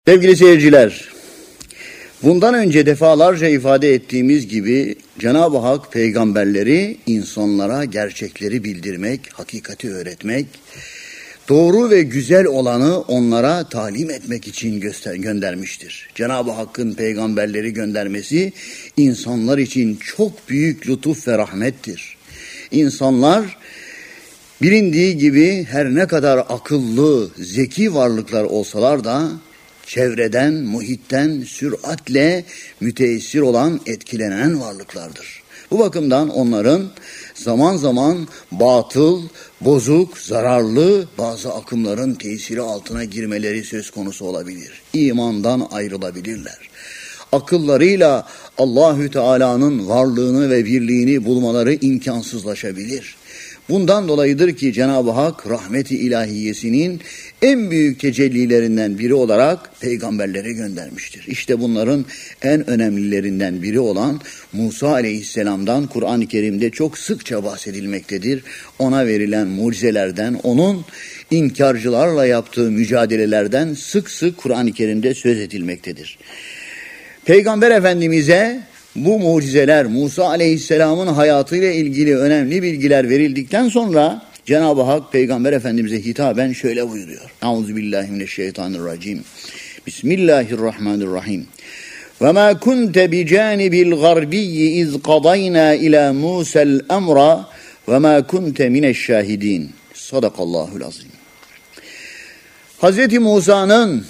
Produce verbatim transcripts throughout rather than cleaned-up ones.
Sevgili seyirciler, bundan önce defalarca ifade ettiğimiz gibi Cenab-ı Hak peygamberleri insanlara gerçekleri bildirmek, hakikati öğretmek, doğru ve güzel olanı onlara talim etmek için göster göndermiştir. Cenab-ı Hakk'ın peygamberleri göndermesi insanlar için çok büyük lütuf ve rahmettir. İnsanlar bilindiği gibi her ne kadar akıllı, zeki varlıklar olsalar da çevreden, muhitten süratle müteessir olan, etkilenen varlıklardır. Bu bakımdan onların zaman zaman batıl, bozuk, zararlı bazı akımların tesiri altına girmeleri söz konusu olabilir. İmandan ayrılabilirler. Akıllarıyla Allahü Teala'nın varlığını ve birliğini bulmaları imkansızlaşabilir. Bundan dolayıdır ki Cenab-ı Hak rahmet-i ilahiyesinin en büyük tecellilerinden biri olarak peygamberleri göndermiştir. İşte bunların en önemlilerinden biri olan Musa aleyhisselamdan Kur'an-ı Kerim'de çok sıkça bahsedilmektedir. Ona verilen mucizelerden, onun inkarcılarla yaptığı mücadelelerden sık sık Kur'an-ı Kerim'de söz edilmektedir. Peygamber Efendimiz'e bu mucizeler, Musa Aleyhisselam'ın hayatıyla ilgili önemli bilgiler verildikten sonra Cenab-ı Hak Peygamber Efendimiz'e hitaben şöyle buyuruyor. Euzubillahimineşşeytanirracim. Bismillahirrahmanirrahim. Ve ma kunte bi canibil garbiyyi iz qadayna ila Musa'l emra ve ma kunte mineşşahidin. Sadakallahul azim. Hazreti Musa'nın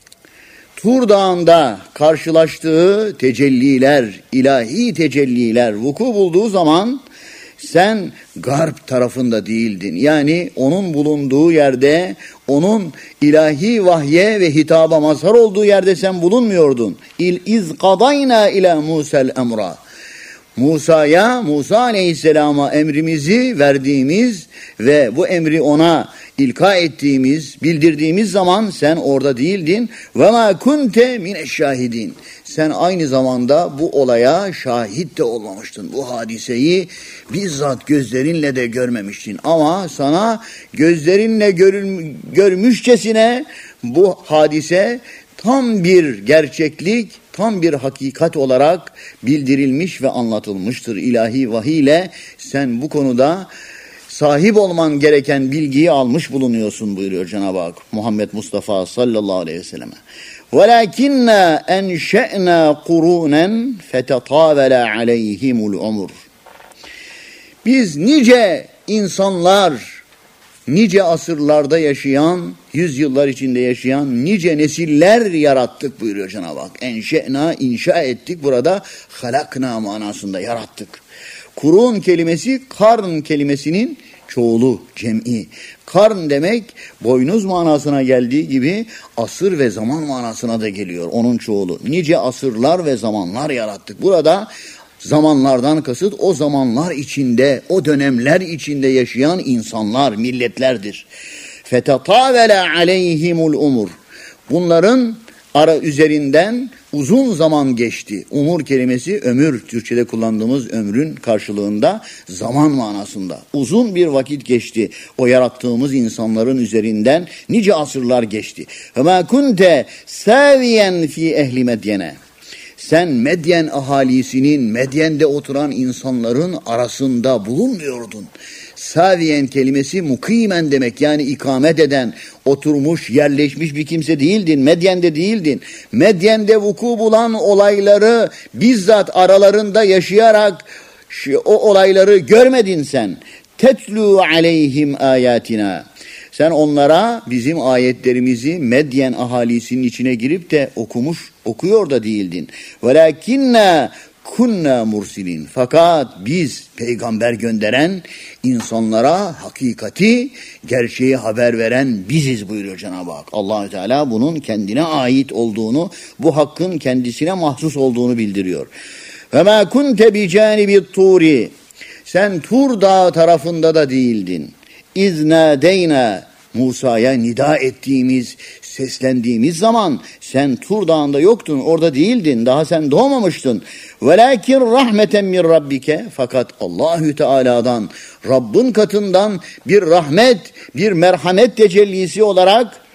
Tur Dağı'nda karşılaştığı tecelliler, ilahi tecelliler vuku bulduğu zaman sen garp tarafında değildin. Yani onun bulunduğu yerde, onun ilahi vahye ve hitaba mazhar olduğu yerde sen bulunmuyordun. İl iz qadayna ila Musa'l emra. Musa'ya, Musa Aleyhisselam'a emrimizi verdiğimiz ve bu emri ona ilka ettiğimiz, bildirdiğimiz zaman sen orada değildin. Ve ma kunte mineşşahidin. Sen aynı zamanda bu olaya şahit de olmamıştın. Bu hadiseyi bizzat gözlerinle de görmemiştin. Ama sana gözlerinle görül, görmüşçesine bu hadise tam bir gerçeklik, tam bir hakikat olarak bildirilmiş ve anlatılmıştır. İlahi vahiy ile sen bu konuda sahip olman gereken bilgiyi almış bulunuyorsun buyuruyor Cenab-ı Hak Muhammed Mustafa sallallahu aleyhi ve selleme. وَلَكِنَّا اَنْشَأْنَا قُرُونًا فَتَطَاوَلَ عَلَيْهِمُ الْعُمُرُ. Biz nice insanlar, nice asırlarda yaşayan, yüzyıllar içinde yaşayan nice nesiller yarattık buyuruyor Cenab-ı Hak. Enşe'na, inşa ettik. Burada halakna manasında yarattık. Kurun kelimesi karn kelimesinin çoğulu, cem'i. Karn demek boynuz manasına geldiği gibi asır ve zaman manasına da geliyor. Onun çoğulu. Nice asırlar ve zamanlar yarattık. Burada zamanlardan kasıt o zamanlar içinde, o dönemler içinde yaşayan insanlar, milletlerdir. فَتَطَاوَلَ عَلَيْهِمُ الْعُمُرُ. Bunların ara üzerinden uzun zaman geçti. Umur kelimesi ömür, Türkçe'de kullandığımız ömrün karşılığında zaman manasında. Uzun bir vakit geçti. O yarattığımız insanların üzerinden nice asırlar geçti. وَمَا كُنْتَ سَاوِيًا فِي اَهْلِ مَدْيَنَ. Sen Medyen ahalisinin, Medyen'de oturan insanların arasında bulunmuyordun. Saviyen kelimesi mukimen demek, yani ikamet eden, oturmuş, yerleşmiş bir kimse değildin. Medyen'de değildin. Medyen'de vuku bulan olayları bizzat aralarında yaşayarak o olayları görmedin sen. Tetlu aleyhim ayatina. Sen onlara bizim ayetlerimizi Medyen ahalisinin içine girip de okumuş, okuyor da değildin. Velakinna kunna mursilin. Fakat biz peygamber gönderen, insanlara hakikati, gerçeği haber veren biziz buyuruyor Cenab-ı Hak. Allah-u Teala bunun kendine ait olduğunu, bu hakkın kendisine mahsus olduğunu bildiriyor. Ve ma kunte bi canibit turi. Sen Tur Dağı tarafında da değildin. İznâdeyna. Musa'ya nida ettiğimiz, seslendiğimiz zaman sen Tur Dağı'nda yoktun, orada değildin, daha sen doğmamıştın. Velakin rahmeten min rabbike, fakat Allahü Teala'dan, Rabbin katından bir rahmet, bir merhamet tecellisi olarak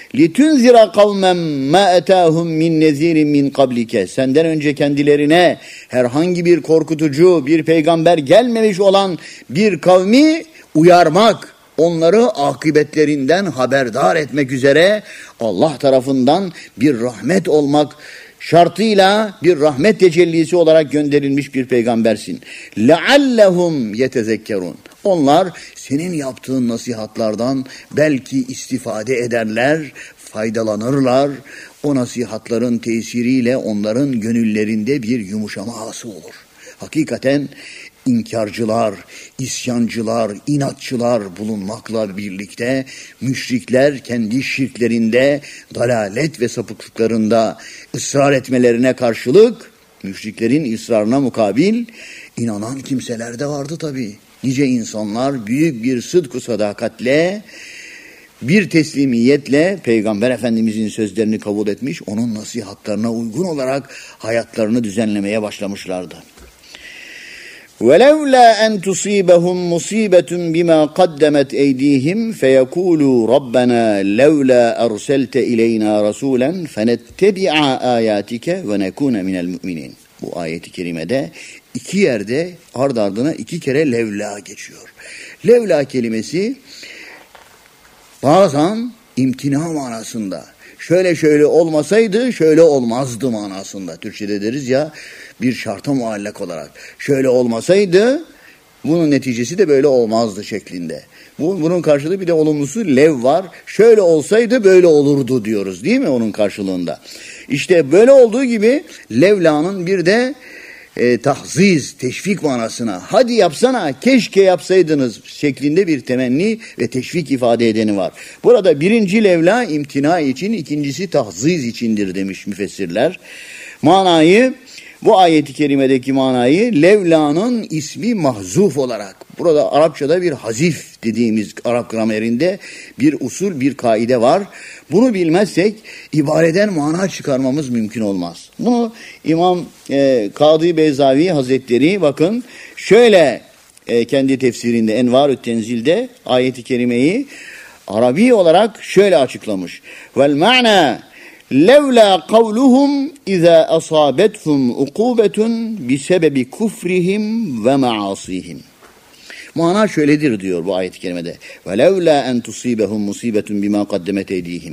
litunzira kavmen ma etahum min nezirin min qablike. Senden önce kendilerine herhangi bir korkutucu, bir peygamber gelmemiş olan bir kavmi uyarmak, onları akıbetlerinden haberdar etmek üzere Allah tarafından bir rahmet olmak şartıyla bir rahmet tecellisi olarak gönderilmiş bir peygambersin. لَعَلَّهُمْ يَتَذَكَّرُونَ. Onlar senin yaptığın nasihatlardan belki istifade ederler, faydalanırlar. O nasihatların tesiriyle onların gönüllerinde bir yumuşama hasıl olur. Hakikaten İnkarcılar, isyancılar, inatçılar bulunmakla birlikte müşrikler kendi şirklerinde, dalalet ve sapıklıklarında ısrar etmelerine karşılık, müşriklerin ısrarına mukabil inanan kimseler de vardı tabii. Nice insanlar büyük bir sıdk-ı sadakatle, bir teslimiyetle Peygamber Efendimizin sözlerini kabul etmiş, onun nasihatlarına uygun olarak hayatlarını düzenlemeye başlamışlardı. وَلَوْلَا أَنْ تُصِيبَهُمْ مُصِيبَةٌ بِمَا قَدَّمَتْ اَيْدِيهِمْ فَيَقُولُوا رَبَّنَا لَوْلَا أَرْسَلْتَ اِلَيْنَا رَسُولًا فَنَتَّبِعَ آيَاتِكَ وَنَكُونَ مِنَ الْمُؤْمِنِينَ. Bu ayet-i kerimede iki yerde ard ardına iki kere levla geçiyor. Levla kelimesi bazen imtina manasında, şöyle şöyle olmasaydı şöyle olmazdı manasında. Türkçe'de deriz ya, bir şarta muallak olarak. Şöyle olmasaydı bunun neticesi de böyle olmazdı şeklinde. Bu, bunun karşılığı bir de olumlusu lev var. Şöyle olsaydı böyle olurdu diyoruz değil mi onun karşılığında? İşte böyle olduğu gibi levlanın bir de e, tahziz, teşvik manasına, hadi yapsana, keşke yapsaydınız şeklinde bir temenni ve teşvik ifade edeni var. Burada birinci levla imtina için, ikincisi tahziz içindir demiş müfessirler. Manayı, bu ayeti kerimedeki manayı levlanın ismi mahzuf olarak, burada Arapçada bir hazif dediğimiz Arap gramerinde bir usul, bir kaide var. Bunu bilmezsek ibareden mana çıkarmamız mümkün olmaz. Bunu İmam e, Kadı Beyzavi Hazretleri bakın şöyle e, kendi tefsirinde Envar-ü Tenzil'de ayeti kerimeyi Arabi olarak şöyle açıklamış. Vel ma'na levla kavluhum iza asabethum ukubetun bisebebi kufrihim ve maasihim. Mana şöyledir diyor bu ayet-i kerimede. Ve levla en tusibehum musibetun bima kaddemet eydihim.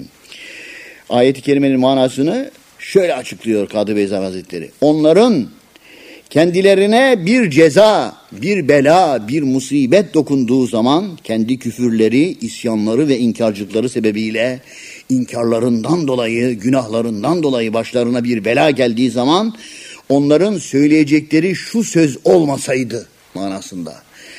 Ayet-i kerimenin manasını şöyle açıklıyor Kadı Beyzavi Hazretleri. Onların kendilerine bir ceza, bir bela, bir musibet dokunduğu zaman kendi küfürleri, isyanları ve inkarcılıkları sebebiyle inkarlarından dolayı, günahlarından dolayı başlarına bir bela geldiği zaman onların söyleyecekleri şu söz olmasaydı manasında.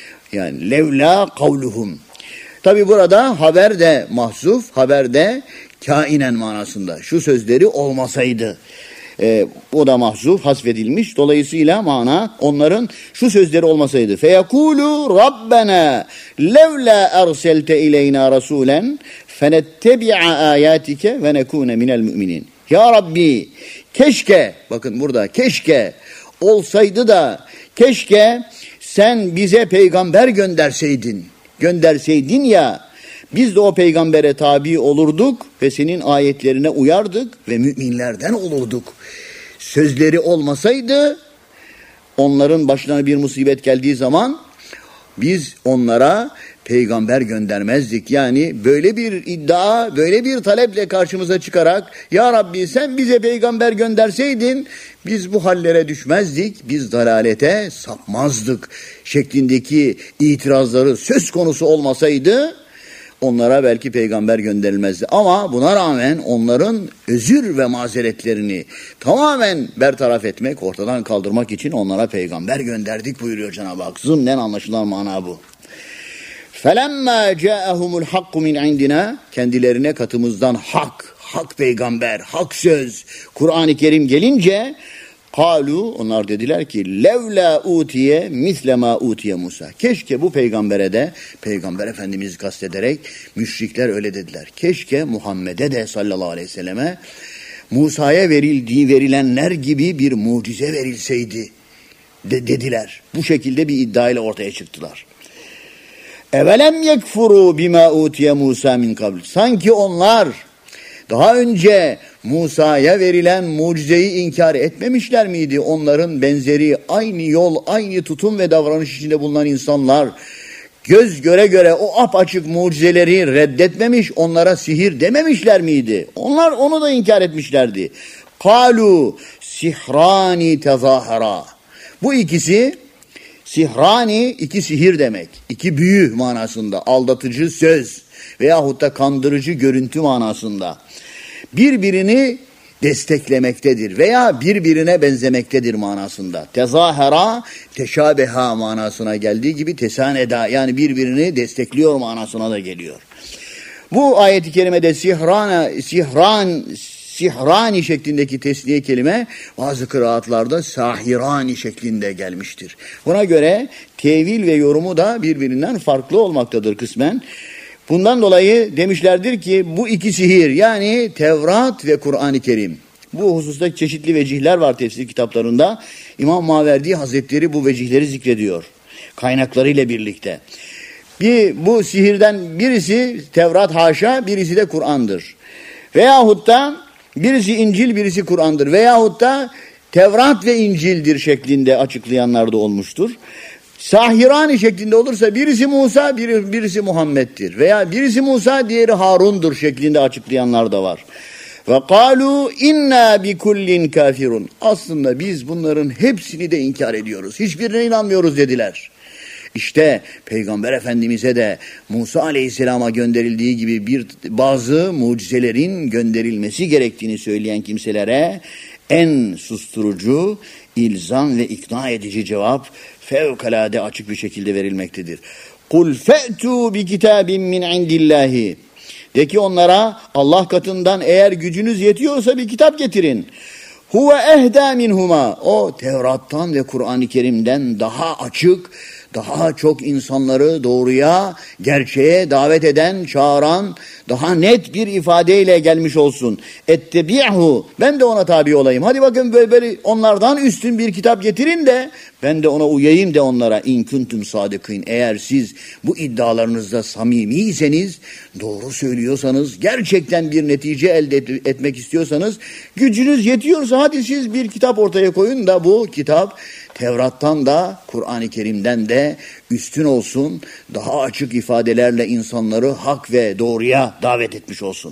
Yani levla kavluhum. Tabi burada haber de mahzuf, haber de kainen manasında. Şu sözleri olmasaydı. Ee, o da mahzuf, hasfedilmiş. Dolayısıyla mana onların şu sözleri olmasaydı. Feyekulu Rabbena levla erselte ileyna rasulen fenettebi'a ayatike ve nekune minel müminin. Ya Rabbi keşke, bakın burada keşke olsaydı da keşke sen bize peygamber gönderseydin. Gönderseydin ya, biz de o peygambere tabi olurduk ve senin ayetlerine uyardık ve müminlerden olurduk. Sözleri olmasaydı onların başlarına bir musibet geldiği zaman biz onlara peygamber göndermezdik. Yani böyle bir iddia, böyle bir taleple karşımıza çıkarak ya Rabbi sen bize peygamber gönderseydin biz bu hallere düşmezdik, biz dalalete sapmazdık şeklindeki itirazları söz konusu olmasaydı onlara belki peygamber gönderilmezdi. Ama buna rağmen onların özür ve mazeretlerini tamamen bertaraf etmek, ortadan kaldırmak için onlara peygamber gönderdik buyuruyor Cenab-ı Hak. Zımnen anlaşılan mana bu. فَلَمَّا جَاءَهُمُ الْحَقُّ مِنْ عِنْدِنَا kendilerine katımızdan hak, hak peygamber, hak söz, Kur'an-ı Kerim gelince kalu onlar dediler ki levla utiye mislema utiye Musa. Keşke bu peygambere de, peygamber efendimizi kastederek müşrikler öyle dediler. Keşke Muhammed'e de sallallahu aleyhi ve selleme Musa'ya verildiği verilenler gibi bir mucize verilseydi de dediler. Bu şekilde bir iddiayla ortaya çıktılar. Evelem yekfuru bima utiye Musa min kabl. Sanki onlar Daha önce Musa'ya verilen mucizeyi inkar etmemişler miydi? Onların benzeri aynı yol, aynı tutum ve davranış içinde bulunan insanlar göz göre göre o apaçık mucizeleri reddetmemiş, onlara sihir dememişler miydi? Onlar onu da inkar etmişlerdi. Kalu sihrani tezahara. Bu ikisi sihrani, iki sihir demek. İki büyü manasında, aldatıcı söz veyahut da kandırıcı görüntü manasında. Birbirini desteklemektedir veya birbirine benzemektedir manasında. Tezahara, teşabeha manasına geldiği gibi tesaneda, yani birbirini destekliyor manasına da geliyor. Bu ayet-i kerimede sihrana, sihran, sihrani şeklindeki tesniye kelime bazı kıraatlarda sahirani şeklinde gelmiştir. Buna göre tevil ve yorumu da birbirinden farklı olmaktadır kısmen. Bundan dolayı demişlerdir ki bu iki sihir, yani Tevrat ve Kur'an-ı Kerim. Bu hususta çeşitli vecihler var tefsir kitaplarında. İmam Maverdi Hazretleri bu vecihleri zikrediyor kaynaklarıyla birlikte. Bir, bu sihirden birisi Tevrat haşa, birisi de Kur'an'dır. Veyahut da birisi İncil, birisi Kur'an'dır. Veyahut da Tevrat ve İncil'dir şeklinde açıklayanlar da olmuştur. Sahirani şeklinde olursa birisi Musa, biri, birisi Muhammed'dir. Veya birisi Musa, diğeri Harun'dur şeklinde açıklayanlar da var. Ve kalu inna bi kullin kafirun. Aslında biz bunların hepsini de inkar ediyoruz. Hiçbirine inanmıyoruz dediler. İşte Peygamber Efendimiz'e de Musa Aleyhisselam'a gönderildiği gibi bir bazı mucizelerin gönderilmesi gerektiğini söyleyen kimselere en susturucu, ilzam ve ikna edici cevap fevkalade açık bir şekilde verilmektedir. Kul fe'tu bi kitabin min indillahi. De ki onlara, Allah katından eğer gücünüz yetiyorsa bir kitap getirin. Huve ehda minhuma. O Tevrat'tan ve Kur'an-ı Kerim'den daha açık, daha çok insanları doğruya, gerçeğe davet eden, çağıran, daha net bir ifadeyle gelmiş olsun. Ettebi'hu. Ben de ona tabi olayım. Hadi bakın böyle, böyle onlardan üstün bir kitap getirin de ben de ona uyayım de onlara. İn kuntum sadıkîn. Eğer siz bu iddialarınızda samimiyseniz, doğru söylüyorsanız, gerçekten bir netice elde et- etmek istiyorsanız, gücünüz yetiyorsa hadi siz bir kitap ortaya koyun da bu kitap Tevrat'tan da Kur'an-ı Kerim'den de üstün olsun, daha açık ifadelerle insanları hak ve doğruya davet etmiş olsun.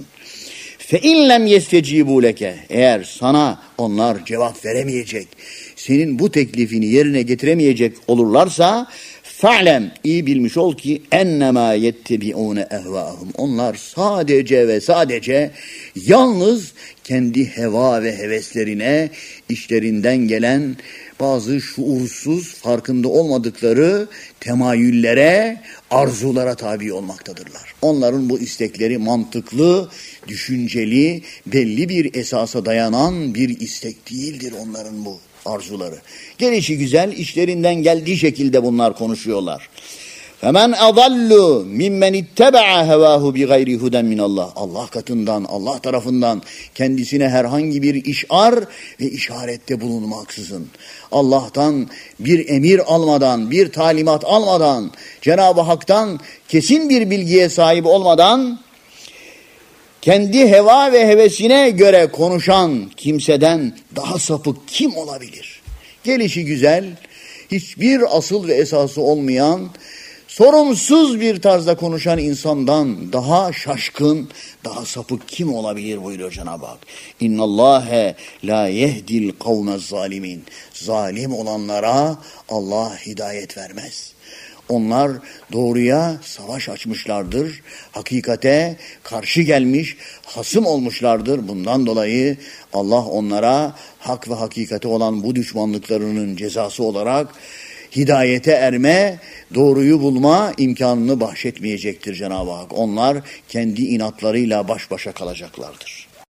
Fe in lem yestecibu leke. Eğer sana onlar cevap veremeyecek, senin bu teklifini yerine getiremeyecek olurlarsa, fa'lem, iyi bilmiş ol ki ennemâ yettebi'ûne ehvâhum. Onlar sadece ve sadece yalnız kendi heva ve heveslerine, işlerinden gelen bazı şuursuz, farkında olmadıkları temayüllere, arzulara tabi olmaktadırlar. Onların bu istekleri mantıklı, düşünceli, belli bir esasa dayanan bir istek değildir onların bu arzuları. Gelişi güzel, işlerinden geldiği şekilde bunlar konuşuyorlar. Femen adallu mimmen itteba'a hevahu bi gayri huden min Allah. Allah katından, Allah tarafından kendisine herhangi bir işar ve işarette bulunmaksızın, Allah'tan bir emir almadan, bir talimat almadan, Cenab-ı Hak'tan kesin bir bilgiye sahip olmadan, kendi heva ve hevesine göre konuşan kimseden daha sapık kim olabilir? Gelişi güzel, hiçbir asıl ve esası olmayan, sorumsuz bir tarzda konuşan insandan daha şaşkın, daha sapık kim olabilir buyuruyor Cenab-ı Hak. İnnallâhe lâ yehdil kavmez zalimin. Zalim olanlara Allah hidayet vermez. Onlar doğruya savaş açmışlardır, hakikate karşı gelmiş, hasım olmuşlardır. Bundan dolayı Allah onlara hak ve hakikate olan bu düşmanlıklarının cezası olarak hidayete erme, doğruyu bulma imkanını bahşetmeyecektir Cenab-ı Hak. Onlar kendi inatlarıyla baş başa kalacaklardır.